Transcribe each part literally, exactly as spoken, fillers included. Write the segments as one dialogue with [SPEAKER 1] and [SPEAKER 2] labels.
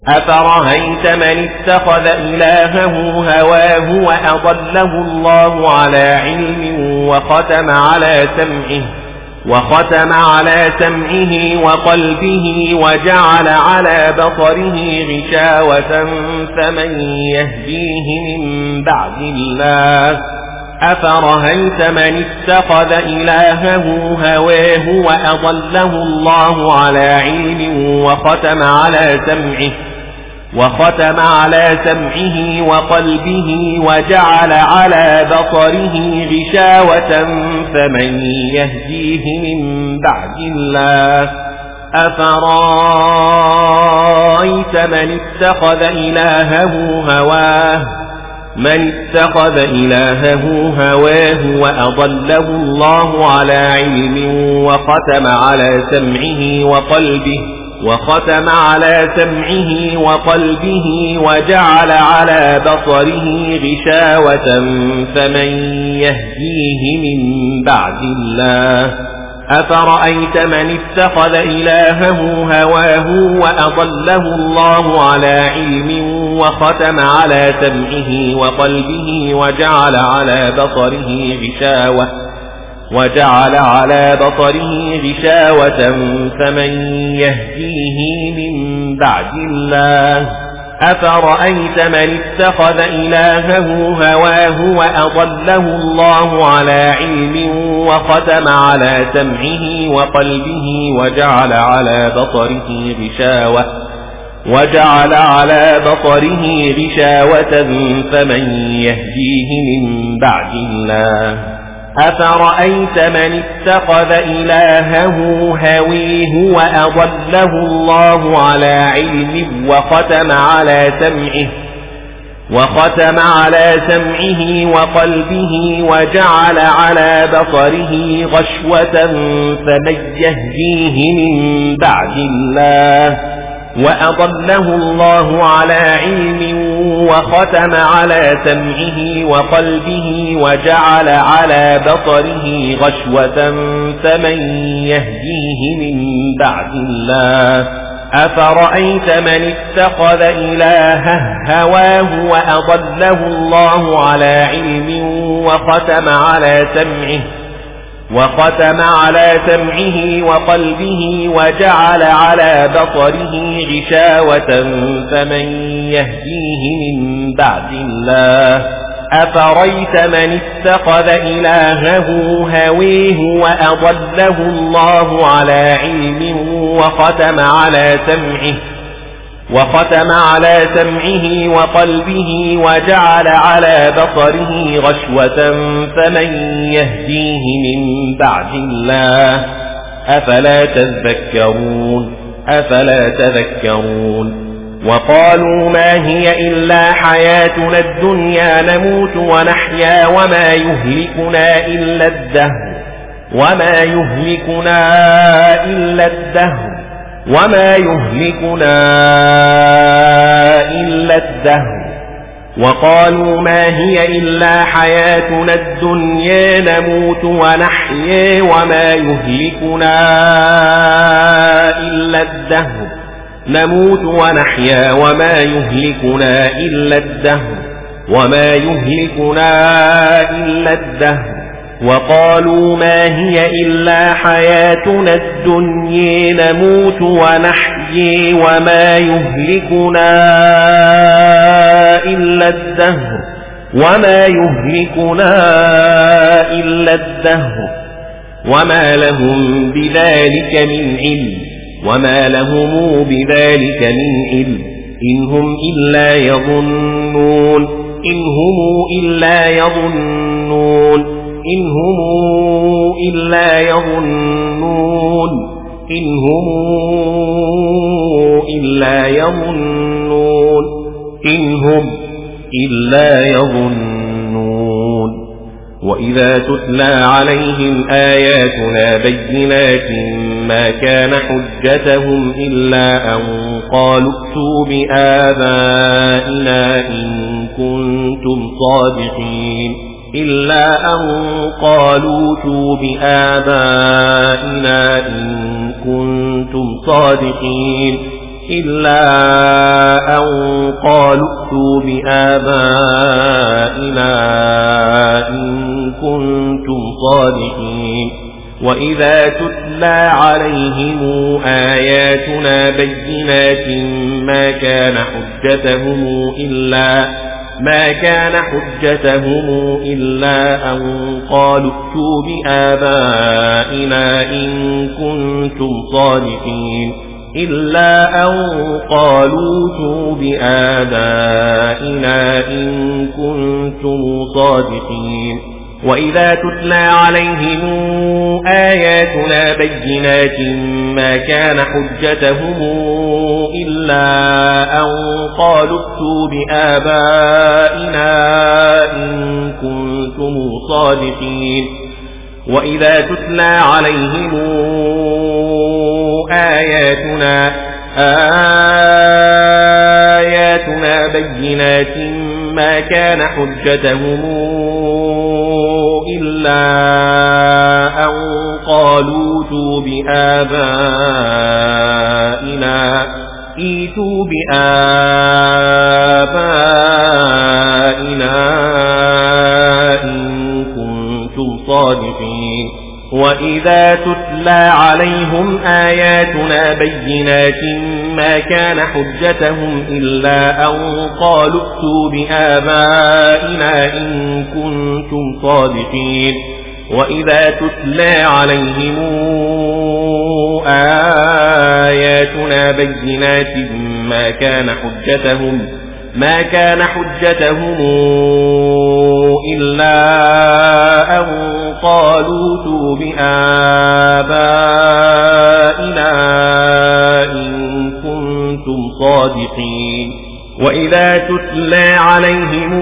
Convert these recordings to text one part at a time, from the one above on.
[SPEAKER 1] أفرأيت من اتخذ إلهه هواه وأضله الله على علم وختم على سمعه وختم على سمعه وقلبه وجعل على بصره غشاوة فمن يهديه من بعد الله أفرأيت من اتخذ إلهه هواه وأضله الله على علم وختم على سمعه وختم على سمعه وقلبه وجعل على بصره غشاوة فمن يهديه من بعد الله أفرأيت من اتخذ إلهه هواه من اتخذ إلهه هواه وأضله الله على علم وختم على سمعه وقلبه وختم على سمعه وقلبه وجعل على بصره غشاوة فمن يهديه من بعد الله أفرأيت من اتخذ إلهه هواه وأضله الله على علم وختم على سمعه وقلبه وجعل على بصره غشاوة وجعل على بصره غشاوة فمن يهديه من بعد الله أفرأيت من اتخذ إلهه هواه وأضله الله على علم وختم على سمعه وقلبه وجعل على بصره غشاوة وجعل على بصره غشاوة فمن يهديه من بعد الله أفرأيت من اتخذ إلهه هويه وأضله الله على علم وختم على سمعه وختم على سمعه وقلبه وجعل على بصره غشوة فمن يهديه من بعد الله وأضله الله على علم وختم على سمعه وقلبه وجعل على بصره غشوة فمن يهديه من بعد الله أفرأيت من اتخذ إلهه هواه وأضله الله على علم وختم على سمعه وختم على سمعه وقلبه وجعل على بصره غشاوة فمن يهديه من بعد الله أفرأيت من اتخذ إلهه هويه وأضله الله على علم وختم على سمعه وختم على سمعه وقلبه وجعل على بصره غشوة فمن يهديه من بعد الله أفلا تذكرون أفلا تذكرون وقالوا ما هي إلا حياتنا الدنيا نموت ونحيا وما يهلكنا إلا الدهر وما يهلكنا إلا الدهر وما يهلكنا إلا الدهر وقالوا ما هي إلا حياتنا الدنيا نموت ونحيا وما يهلكنا إلا الدهر نموت ونحيا وما يهلكنا إلا الدهر وما يهلكنا إلا الدهر وقالوا ما هي إلا حياتنا الدنيا نموت ونحيي وما يهلكنا إلا الدهر وما يهلكنا إلا الدهر وما لهم بذلك من علم وما لهم بذلك من علم إن هم إلا يظنون إن هم إلا يظنون إن هم إلا يظنون إن هم إلا يظنون إن هم إلا يظنون وإذا تتلى عليهم آياتنا بينات ما كان حجتهم إلا أن قالوا ائتوا بآبائنا إن كنتم صادقين إلا أن قالوا ائتوا بآبائنا إن كنتم صادقين إلا أن قالوا ائتوا بآبائنا إن كنتم صادقين وإذا تتلى عليهم آياتنا بينات ما كان حجتهم إلا ما كان حجتهم إلا أن قالوا ائتوا بآبائنا إن كنتم صادقين إلا أن قالوا ائتوا بآبائنا إن كنتم صادقين وإذا تتلى عليهم آياتنا بينات ما كان حجتهم إلا أن قالوا ائتوا بآبائنا إن كنتم صادقين وإذا تتلى عليهم آياتنا آياتنا بينات ما كان حجتهم إلا أن قالوا ائتوا بآبائنا ائتوا بآبائنا إن كنتم صادقين وإذا تتلى عليهم آياتنا بينات ما كان حجتهم إلا أن قالوا ائتوا بآبائنا إن كنتم صادقين وإذا تتلى عليهم آياتنا بينات ما كان حجتهم ما كان حجتهم إلا أن قالوا ائتوا بآبائنا إن كنتم صادقين وإذا تتلى عليهم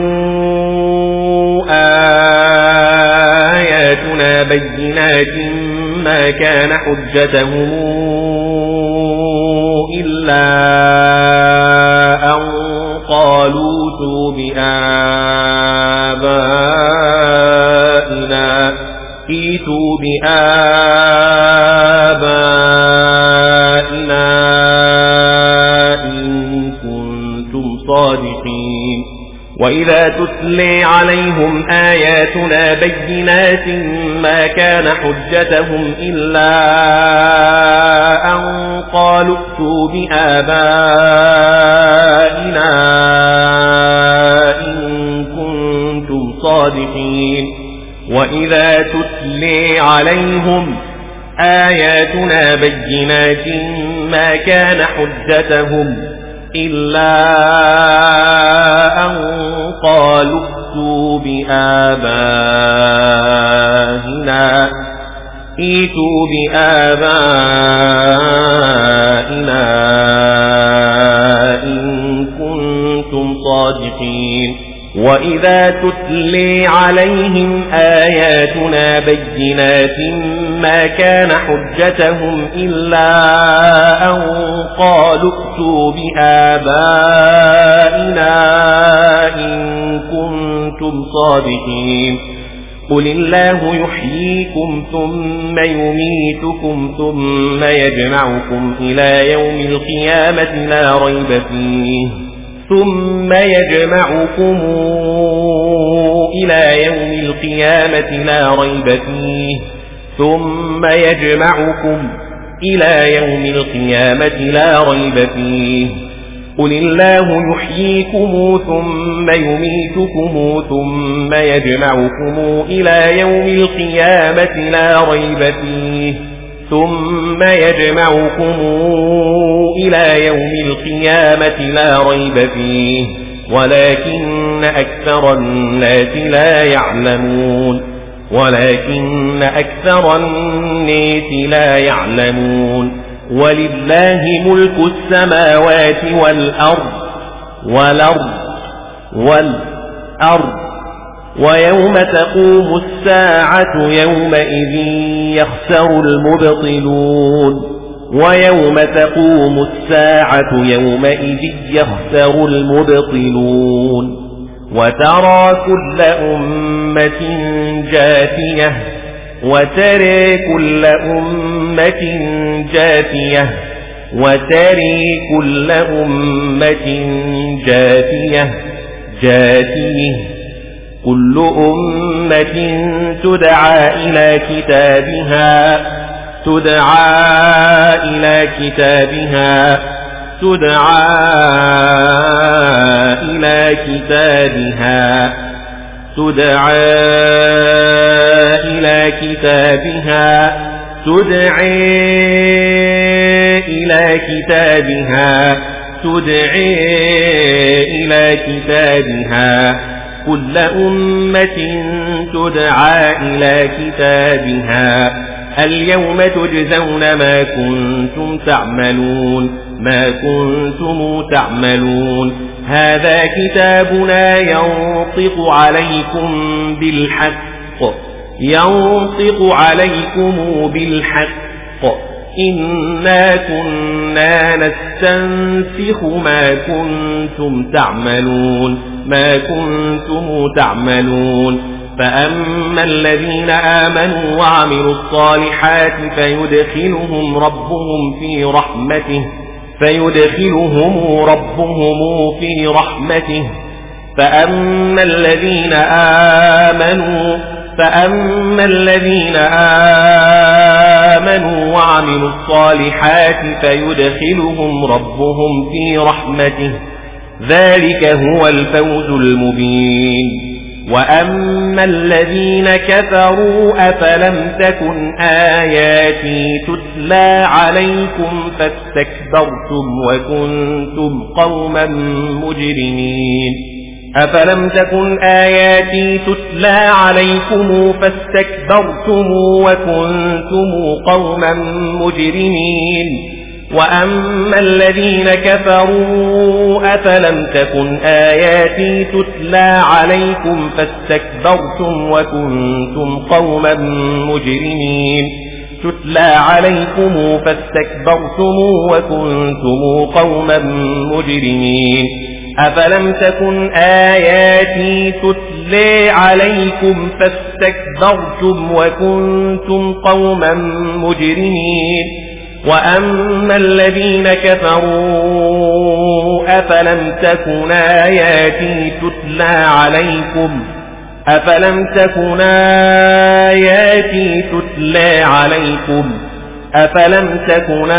[SPEAKER 1] آياتنا بينات ما كان حجتهم إلا أن قالوا ائتوا بآبائنا ائتوا بآبائنا إن كنتم صادقين وإذا تتلى عليهم آياتنا بينات ما كان حجتهم إلا أن قالوا ائتوا بآبائنا إن كنتم صادقين وإذا تتلى عليهم آياتنا بينات ما كان حجتهم إلا أن قالوا ائتوا بآبائنا ائتوا بآبائنا إن كنتم صادقين وإذا تتلى عليهم آياتنا بينات ما كان حجتهم إلا أن قالوا ائتوا بآبائنا إن كنتم صادقين قل الله يحييكم ثم يميتكم ثم يجمعكم إلى يوم القيامة لا ريب فيه ثم يجمعكم إلى يوم القيامة لا ريب فيه ثم يجمعكم إلى يوم القيامة لا ريب فيه قل الله يحييكم ثم يميتكم ثم يجمعكم إلى يوم القيامة لا ريب فيه ثم يجمعكم إلى يوم القيامة لا ريب فيه ولكن أكثر الناس لا يعلمون ولكن أكثر الناس لا يعلمون ولله ملك السماوات والأرض والأرض والأرض ويوم تقوم الساعة يومئذ يخسر المبطلون ويوم تقوم الساعة يومئذ يخسر المبطلون وترى كل أمة جاثية وترى كل أمة جاثية وتري كل أمة جاثية جاثيه كل أمة تدعى إلى كتابها تدعى إلى كتابها تدعى إلى كتابها تدعى إلى كتابها تدعى إلى كتابها تدعى إلى كتابها كل أمة تدعى إلى كتابها اليوم تجزون ما كنتم تعملون ما كنتم تعملون هذا كتابنا ينطق عليكم بالحق ينطق عليكم بالحق إنا كنا نستنسخ ما كنتم تعملون ما كنتم تعملون فأما الذين آمنوا وعملوا الصالحات فيدخلهم ربهم في رحمته فيدخلهم ربهم في رحمته فأما الذين آمنوا فأما الذين آمنوا وعملوا الصالحات فيدخلهم ربهم في رحمته ذلك هو الفوز المبين وأما الذين كفروا أفلم تكن آياتي تتلى عليكم فاستكبرتم وكنتم قوما مجرمين أفلم تكن آياتي تتلى عليكم فاستكبرتم وكنتم قوما مجرمين وأما الذين كفروا أفلم تكن آياتي تتلى عليكم فاستكبرتم وكنتم قوما مجرمين تتلى عليكم فاستكبرتم وكنتم قوما مجرمين أفلم تكن آياتي تتلى عليكم فاستكبرتم وكنتم قوما مجرمين وأما الذين كفروا أفلم تكن آياتي تتلى عليكم أفلم تكن آياتي تتلى عليكم أفلم تكن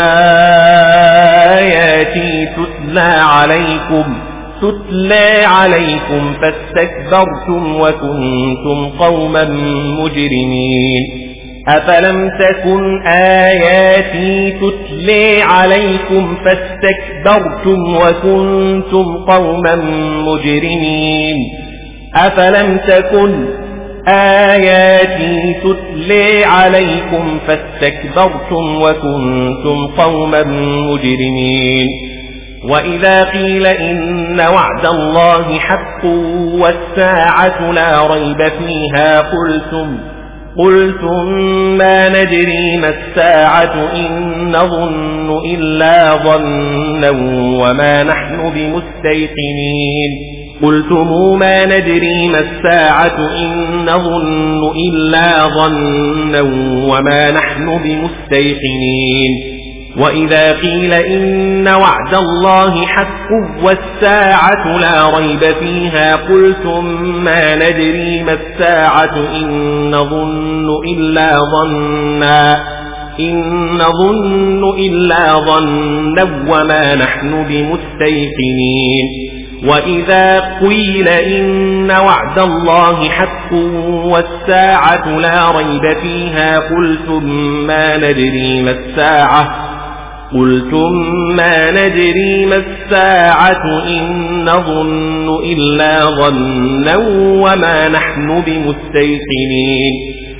[SPEAKER 1] آياتي تتلى عليكم تتلى عليكم فاستكبرتم وكنتم قوما مجرمين أفلم تكن آياتي تتلى عليكم فاستكبرتم وكنتم قوما مجرمين أفلم تكن آياتي تتلى عليكم فاستكبرتم وكنتم قوما مجرمين وإذا قيل إن وعد الله حق والساعة لا ريب فيها قلتم قلتم ما ندري ما الساعة إن نظن إلا ظنا وما نحن بمستيقنين قلتم ما ندري ما الساعة إن نظن إلا ظنا وما نحن بمستيقنين وإذا قيل إن وعد الله حق والساعة لا ريب فيها قلتم ما ندري ما الساعة إن نظن إلا ظنا إن نظن إلا ظنا وما نحن بمستيقنين وإذا قيل إن وعد الله حق والساعة لا ريب فيها قلتم ما ندري ما الساعة قلتم ما ندري ما الساعة إن نظن إلا ظنا وما نحن بمستيقنين